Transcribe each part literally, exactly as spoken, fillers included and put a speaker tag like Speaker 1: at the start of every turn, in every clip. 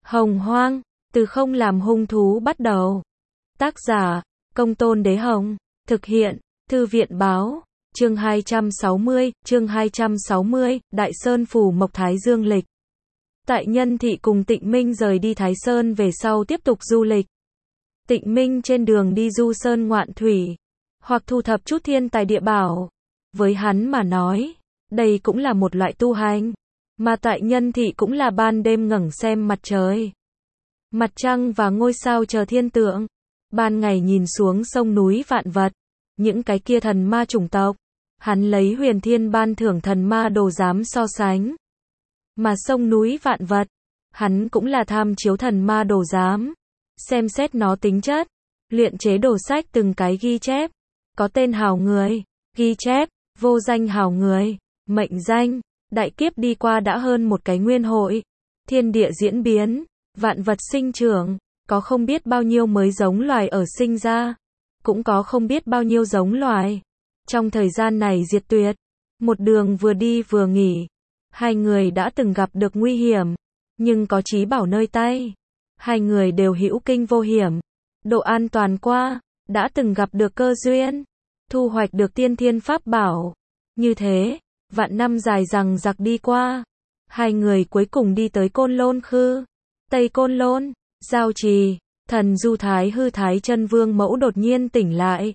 Speaker 1: Hồng Hoang, từ không làm hung thú bắt đầu. Tác giả, Công Tôn Đế Hồng. Thực hiện, Thư viện Báo. Chương hai trăm sáu mươi, chương hai trăm sáu mươi, Đại Sơn Phủ Mộc Thái Dương lịch. Tại Nhân Thị cùng Tịnh Minh rời đi Thái Sơn về sau tiếp tục du lịch. Tịnh Minh trên đường đi du sơn ngoạn thủy, hoặc thu thập chút thiên tài địa bảo. Với hắn mà nói, đây cũng là một loại tu hành. Mà tại Nhân Thị cũng là ban đêm ngẩng xem mặt trời, mặt trăng và ngôi sao chờ thiên tượng. Ban ngày nhìn xuống sông núi vạn vật, những cái kia thần ma chủng tộc, hắn lấy huyền thiên ban thưởng thần ma đồ dám so sánh. Mà sông núi vạn vật, hắn cũng là tham chiếu thần ma đồ dám, xem xét nó tính chất, luyện chế đồ sách từng cái ghi chép, có tên hào người, ghi chép, vô danh hào người, mệnh danh, đại kiếp đi qua đã hơn một cái nguyên hội, thiên địa diễn biến, vạn vật sinh trưởng, có không biết bao nhiêu mới giống loài ở sinh ra, cũng có không biết bao nhiêu giống loài trong thời gian này diệt tuyệt. Một đường vừa đi vừa nghỉ, hai người đã từng gặp được nguy hiểm, nhưng có trí bảo nơi tay, hai người đều hữu kinh vô hiểm, độ an toàn qua, đã từng gặp được cơ duyên, thu hoạch được tiên thiên pháp bảo. Như thế, vạn năm dài dằng dặc đi qua, hai người cuối cùng đi tới Côn Lôn Khư, Tây Côn Lôn, Giao Trì. Thần du Thái Hư Thái Chân Vương mẫu đột nhiên tỉnh lại,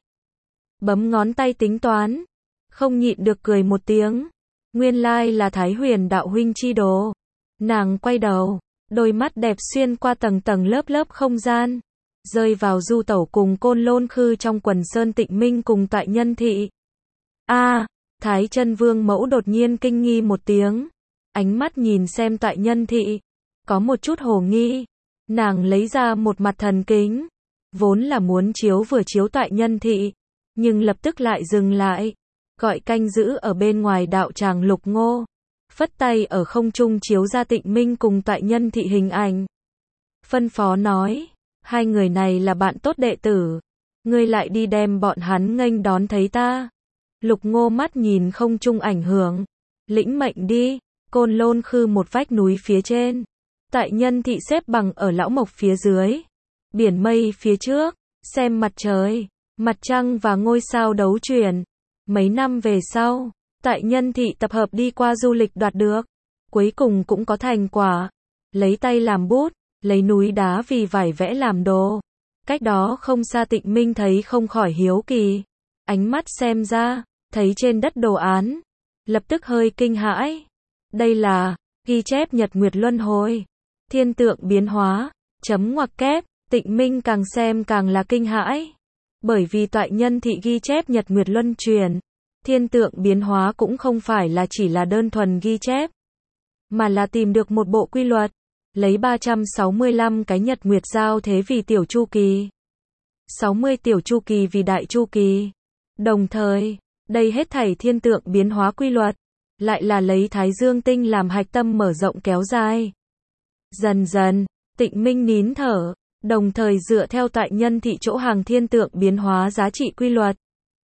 Speaker 1: bấm ngón tay tính toán, không nhịn được cười một tiếng. Nguyên lai là Thái Huyền đạo huynh chi đồ. Nàng quay đầu, đôi mắt đẹp xuyên qua tầng tầng lớp lớp không gian, rơi vào du tẩu cùng Côn Lôn Khư trong quần sơn Tịnh Minh cùng tại Nhân Thị. A, à, Thái Chân Vương mẫu đột nhiên kinh nghi một tiếng, ánh mắt nhìn xem tại Nhân Thị, có một chút hồ nghi. Nàng lấy ra một mặt thần kính, vốn là muốn chiếu vừa chiếu tại Nhân Thị, nhưng lập tức lại dừng lại, gọi canh giữ ở bên ngoài đạo tràng Lục Ngô, phất tay ở không trung chiếu ra Tịnh Minh cùng tại Nhân Thị hình ảnh. Phân phó nói, hai người này là bạn tốt đệ tử, ngươi lại đi đem bọn hắn nghênh đón thấy ta. Lục Ngô mắt nhìn không trung ảnh hưởng, lĩnh mệnh đi. Côn Lôn Khư một vách núi phía trên, tại Nhân Thị xếp bằng ở lão mộc phía dưới, biển mây phía trước, xem mặt trời, mặt trăng và ngôi sao đấu chuyển. Mấy năm về sau, tại Nhân Thị tập hợp đi qua du lịch đoạt được, cuối cùng cũng có thành quả, lấy tay làm bút, lấy núi đá vì vải vẽ làm đồ. Cách đó không xa Tịnh Minh thấy không khỏi hiếu kỳ, ánh mắt xem ra, thấy trên đất đồ án, lập tức hơi kinh hãi. Đây là ghi chép nhật nguyệt luân hồi, thiên tượng biến hóa, chấm ngoặc kép. Tịnh Minh càng xem càng là kinh hãi, bởi vì tại Nhân Thị ghi chép nhật nguyệt luân chuyển, thiên tượng biến hóa cũng không phải là chỉ là đơn thuần ghi chép, mà là tìm được một bộ quy luật, lấy ba trăm sáu mươi lăm cái nhật nguyệt giao thế vì tiểu chu kỳ, sáu mươi tiểu chu kỳ vì đại chu kỳ. Đồng thời, đây hết thảy thiên tượng biến hóa quy luật, lại là lấy Thái Dương tinh làm hạch tâm mở rộng kéo dài. Dần dần, Tịnh Minh nín thở, đồng thời dựa theo tại Nhân Thị chỗ hàng thiên tượng biến hóa giá trị quy luật,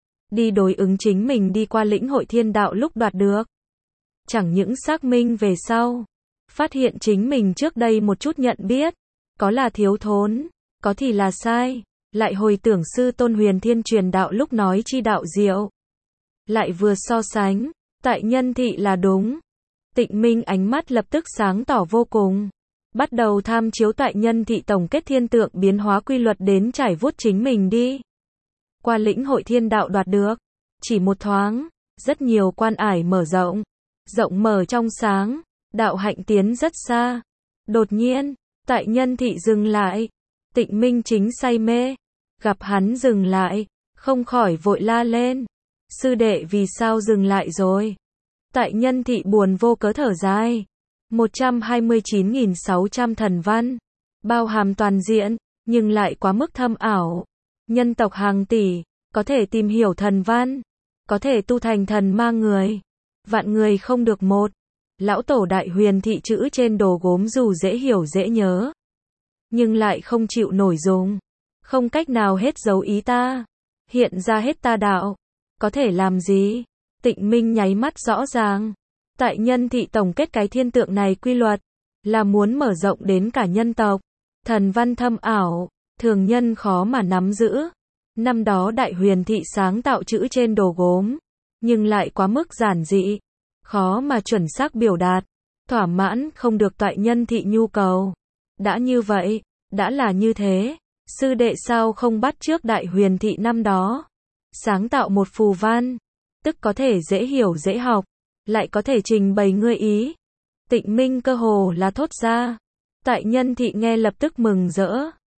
Speaker 1: đi đối ứng chính mình đi qua lĩnh hội thiên đạo lúc đoạt được. Chẳng những xác minh về sau, phát hiện chính mình trước đây một chút nhận biết, có là thiếu thốn, có thì là sai, lại hồi tưởng sư tôn Huyền Thiên truyền đạo lúc nói chi đạo diệu. Lại vừa so sánh, tại Nhân Thị là đúng. Tịnh Minh ánh mắt lập tức sáng tỏ vô cùng, bắt đầu tham chiếu tại Nhân Thị tổng kết thiên tượng biến hóa quy luật đến trải vuốt chính mình đi qua lĩnh hội thiên đạo đoạt được. Chỉ một thoáng, rất nhiều quan ải mở rộng, rộng mở trong sáng, đạo hạnh tiến rất xa. Đột nhiên, tại Nhân Thị dừng lại, Tịnh Minh chính say mê, gặp hắn dừng lại, không khỏi vội la lên, sư đệ vì sao dừng lại rồi? Tại Nhân Thị buồn vô cớ thở dài, một trăm hai mươi chín nghìn sáu trăm thần văn, bao hàm toàn diện, nhưng lại quá mức thâm ảo. Nhân tộc hàng tỷ, có thể tìm hiểu thần văn, có thể tu thành thần ma người, vạn người không được một. Lão tổ Đại Huyền Thị chữ trên đồ gốm dù dễ hiểu dễ nhớ, nhưng lại không chịu nổi dùng, không cách nào hết dấu ý ta, hiện ra hết ta đạo, có thể làm gì? Tịnh Minh nháy mắt rõ ràng, tại Nhân Thị tổng kết cái thiên tượng này quy luật, là muốn mở rộng đến cả nhân tộc. Thần văn thâm ảo, thường nhân khó mà nắm giữ. Năm đó Đại Huyền Thị sáng tạo chữ trên đồ gốm, nhưng lại quá mức giản dị, khó mà chuẩn xác biểu đạt, thỏa mãn không được toại nhân thị nhu cầu. Đã như vậy, đã là như thế, sư đệ sao không bắt chước Đại Huyền Thị năm đó, sáng tạo một phù văn, tức có thể dễ hiểu dễ học, lại có thể trình bày ngươi ý. Tịnh Minh cơ hồ là thốt ra. Tại nhân thị nghe lập tức mừng rỡ.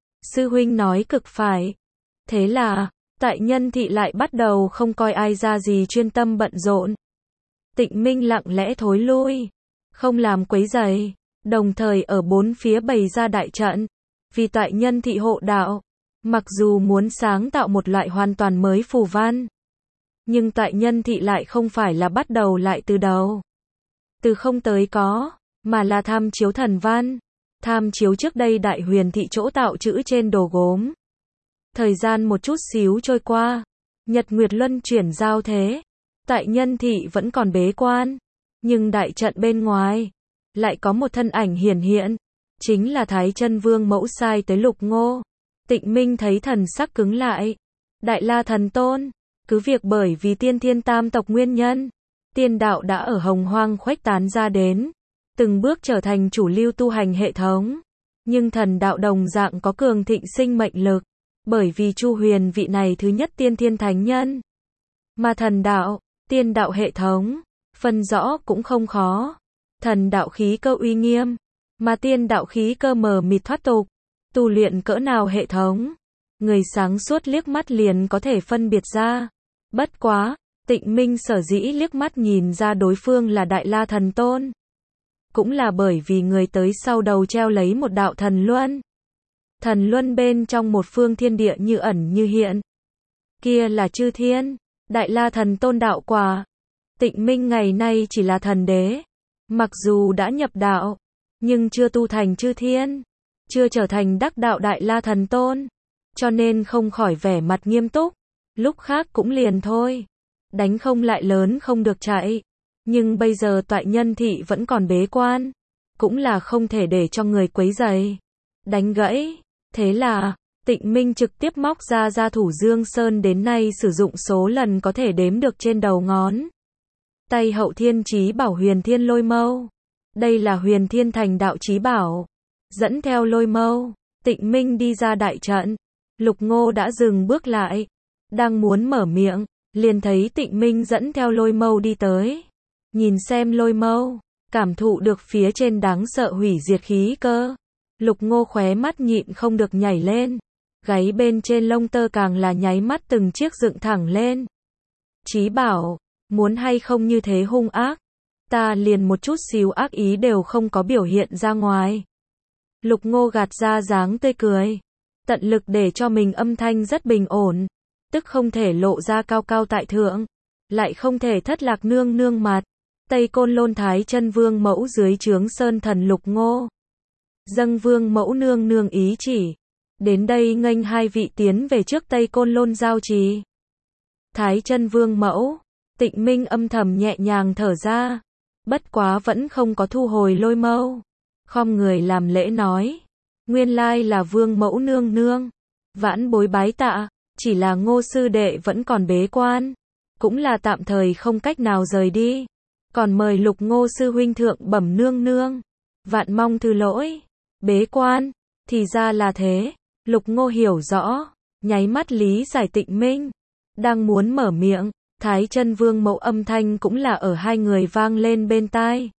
Speaker 1: Sư huynh nói cực phải. Thế là, tại nhân thị lại bắt đầu không coi ai ra gì, chuyên tâm bận rộn. Tịnh Minh lặng lẽ thối lui, không làm quấy rầy, đồng thời ở bốn phía bày ra đại trận, vì tại nhân thị hộ đạo. Mặc dù muốn sáng tạo một loại hoàn toàn mới phù văn, nhưng tại nhân thị lại không phải là bắt đầu lại từ đầu, từ không tới có, mà là tham chiếu thần văn, tham chiếu trước đây Đại Huyền Thị chỗ tạo chữ trên đồ gốm. Thời gian một chút xíu trôi qua, nhật nguyệt luân chuyển giao thế, tại nhân thị vẫn còn bế quan, nhưng đại trận bên ngoài lại có một thân ảnh hiển hiện, chính là Thái Chân Vương mẫu sai tới Lục Ngô. Tịnh Minh thấy thần sắc cứng lại. Đại La Thần Tôn, cứ việc bởi vì tiên thiên tam tộc nguyên nhân, tiên đạo đã ở Hồng Hoang khuếch tán ra đến, từng bước trở thành chủ lưu tu hành hệ thống, nhưng thần đạo đồng dạng có cường thịnh sinh mệnh lực, bởi vì Chu Huyền vị này thứ nhất tiên thiên thánh nhân. Mà thần đạo, tiên đạo hệ thống, phân rõ cũng không khó. Thần đạo khí cơ uy nghiêm, mà tiên đạo khí cơ mờ mịt thoát tục. Tu luyện cỡ nào hệ thống, người sáng suốt liếc mắt liền có thể phân biệt ra. Bất quá, Tịnh Minh sở dĩ liếc mắt nhìn ra đối phương là Đại La Thần Tôn, cũng là bởi vì người tới sau đầu treo lấy một đạo thần luân. Thần luân bên trong một phương thiên địa như ẩn như hiện. Kia là chư thiên, Đại La Thần Tôn đạo quả. Tịnh Minh ngày nay chỉ là thần đế, mặc dù đã nhập đạo, nhưng chưa tu thành chư thiên, chưa trở thành đắc đạo Đại La Thần Tôn, cho nên không khỏi vẻ mặt nghiêm túc. Lúc khác cũng liền thôi, đánh không lại lớn không được chạy, nhưng bây giờ toại nhân thị vẫn còn bế quan, cũng là không thể để cho người quấy rầy, đánh gãy. Thế là, Tịnh Minh trực tiếp móc ra gia thủ Dương Sơn đến nay sử dụng số lần có thể đếm được trên đầu ngón tay Hậu Thiên Chí Bảo Huyền Thiên Lôi Mâu. Đây là Huyền Thiên Thành đạo chí bảo. Dẫn theo lôi mâu, Tịnh Minh đi ra đại trận. Lục Ngô đã dừng bước lại, đang muốn mở miệng, liền thấy Tịnh Minh dẫn theo lôi mâu đi tới. Nhìn xem lôi mâu, cảm thụ được phía trên đáng sợ hủy diệt khí cơ. Lục Ngô khóe mắt nhịn không được nhảy lên, gáy bên trên lông tơ càng là nháy mắt từng chiếc dựng thẳng lên. Chí bảo, muốn hay không như thế hung ác, ta liền một chút xíu ác ý đều không có biểu hiện ra ngoài. Lục Ngô gạt ra dáng tươi cười, tận lực để cho mình âm thanh rất bình ổn, tức không thể lộ ra cao cao tại thượng, lại không thể thất lạc nương nương mặt. Tây Côn Lôn Thái Chân Vương mẫu dưới trướng Sơn Thần Lục Ngô, dâng Vương mẫu nương nương ý chỉ, đến đây nghênh hai vị tiến về trước Tây Côn Lôn giao trì. Thái Chân Vương mẫu, Tịnh Minh âm thầm nhẹ nhàng thở ra, bất quá vẫn không có thu hồi lôi mâu, khom người làm lễ nói, nguyên lai là Vương mẫu nương nương, vãn bối bái tạ, chỉ là Ngô sư đệ vẫn còn bế quan, cũng là tạm thời không cách nào rời đi, còn mời Lục Ngô sư huynh thượng bẩm nương nương, vạn mong thứ lỗi. Bế quan, thì ra là thế. Lục Ngô hiểu rõ, nháy mắt lý giải Tịnh Minh, đang muốn mở miệng, Thái Chân Vương mẫu âm thanh cũng là ở hai người vang lên bên tai.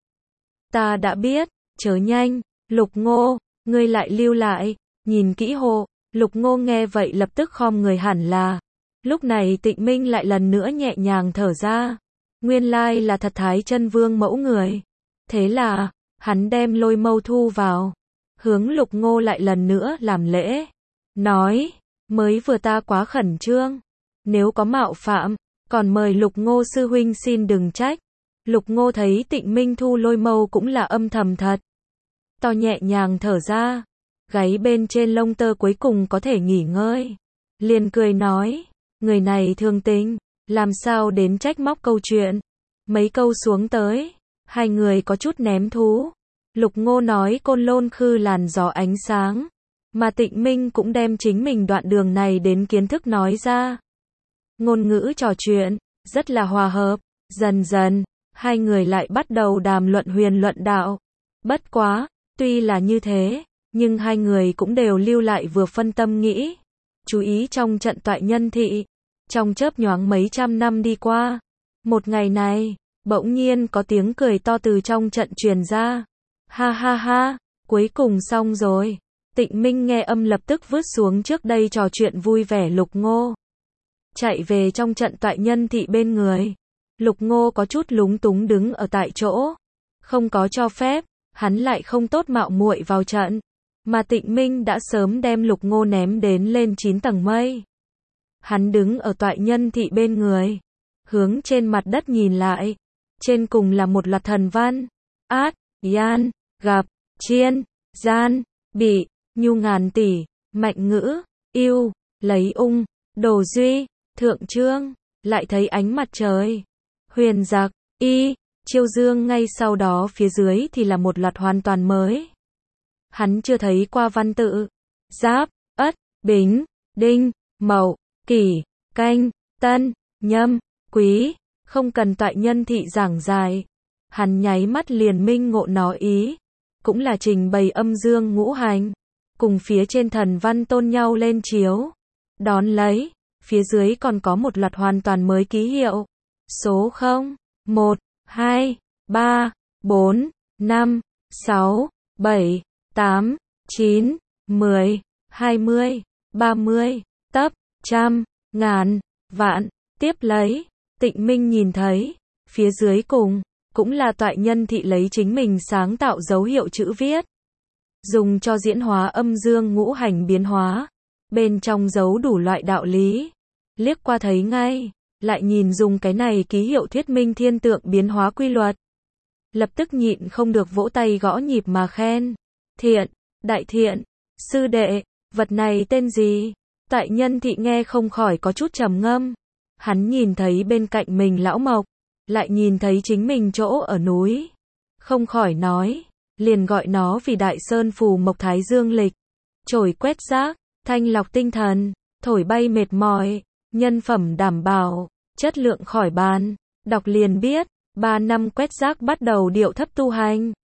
Speaker 1: Ta đã biết, chớ nhanh, Lục Ngô, ngươi lại lưu lại, nhìn kỹ hộ. Lục Ngô nghe vậy lập tức khom người hẳn là. Lúc này Tịnh Minh lại lần nữa nhẹ nhàng thở ra. Nguyên lai là thật Thái Chân Vương mẫu người. Thế là, hắn đem lôi mâu thu vào, hướng Lục Ngô lại lần nữa làm lễ, nói, mới vừa ta quá khẩn trương, nếu có mạo phạm, còn mời Lục Ngô sư huynh xin đừng trách. Lục Ngô thấy Tịnh Minh thu lôi mâu cũng là âm thầm thật to, nhẹ nhàng thở ra, gáy bên trên lông tơ cuối cùng có thể nghỉ ngơi, liền cười nói, người này thương tình, làm sao đến trách móc câu chuyện. Mấy câu xuống tới, hai người có chút ném thú, Lục Ngô nói Côn Lôn Khư làn gió ánh sáng, mà Tịnh Minh cũng đem chính mình đoạn đường này đến kiến thức nói ra. Ngôn ngữ trò chuyện, rất là hòa hợp, dần dần, hai người lại bắt đầu đàm luận huyền luận đạo. Bất quá, tuy là như thế, nhưng hai người cũng đều lưu lại vừa phân tâm nghĩ, chú ý trong trận toại nhân thị. Trong chớp nhoáng mấy trăm năm đi qua, một ngày này, bỗng nhiên có tiếng cười to từ trong trận truyền ra. Ha ha ha, cuối cùng xong rồi. Tịnh Minh nghe âm lập tức vứt xuống trước đây trò chuyện vui vẻ Lục Ngô. Chạy về trong trận toại nhân thị bên người. Lục Ngô có chút lúng túng đứng ở tại chỗ. Không có cho phép, hắn lại không tốt mạo muội vào trận. Mà Tịnh Minh đã sớm đem Lục Ngô ném đến lên chín tầng mây. Hắn đứng ở toại nhân thị bên người. Hướng trên mặt đất nhìn lại. Trên cùng là một loạt thần văn. Át, Yan, Gặp, Chiên, Gian, Bị, Nhu ngàn tỷ, Mạnh ngữ, Yêu, Lấy ung, Đồ duy, Thượng trương, lại thấy ánh mặt trời. Huyền giặc, Y, Chiêu dương ngay sau đó phía dưới thì là một loạt hoàn toàn mới. Hắn chưa thấy qua văn tự. Giáp, Ất, Bính, Đinh, Mậu, Kỷ, Canh, Tân, Nhâm, Quý, không cần toại nhân thị giảng dài. Hắn nháy mắt liền minh ngộ nó ý, cũng là trình bày âm dương ngũ hành, cùng phía trên thần văn tôn nhau lên chiếu. Đón lấy, phía dưới còn có một loạt hoàn toàn mới ký hiệu. Số không, một, hai, ba, bốn, năm, sáu, bảy, tám, chín, mười, hai mươi, ba mươi, tấp, trăm, ngàn, vạn. Tiếp lấy, Tịnh Minh nhìn thấy, phía dưới cùng, cũng là toại nhân thị lấy chính mình sáng tạo dấu hiệu chữ viết. Dùng cho diễn hóa âm dương ngũ hành biến hóa. Bên trong giấu đủ loại đạo lý. Liếc qua thấy ngay, lại nhìn dùng cái này ký hiệu thuyết minh thiên tượng biến hóa quy luật. Lập tức nhịn không được vỗ tay gõ nhịp mà khen. Thiện, đại thiện, sư đệ, vật này tên gì? Toại nhân thị nghe không khỏi có chút trầm ngâm. Hắn nhìn thấy bên cạnh mình lão Mộc, lại nhìn thấy chính mình chỗ ở núi. Không khỏi nói, liền gọi nó vì Đại Sơn Phù Mộc Thái Dương Lịch. Trổi quét rác, thanh lọc tinh thần, thổi bay mệt mỏi, nhân phẩm đảm bảo, chất lượng khỏi bàn. Đọc liền biết, ba năm quét rác bắt đầu điệu thấp tu hành.